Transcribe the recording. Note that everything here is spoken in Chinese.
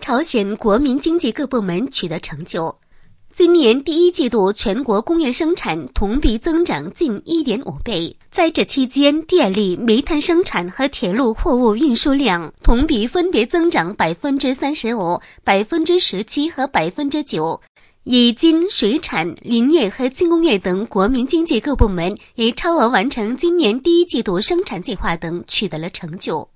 朝鲜国民经济各部门取得成就。今年第一季度全国工业生产同比增长近 1.5 倍，在这期间，电力、煤炭生产和铁路货物运输量同比分别增长 35%、17%和 9%。冶金、水产、林业和轻工业等国民经济各部门也超额完成今年第一季度生产计划等取得了成就。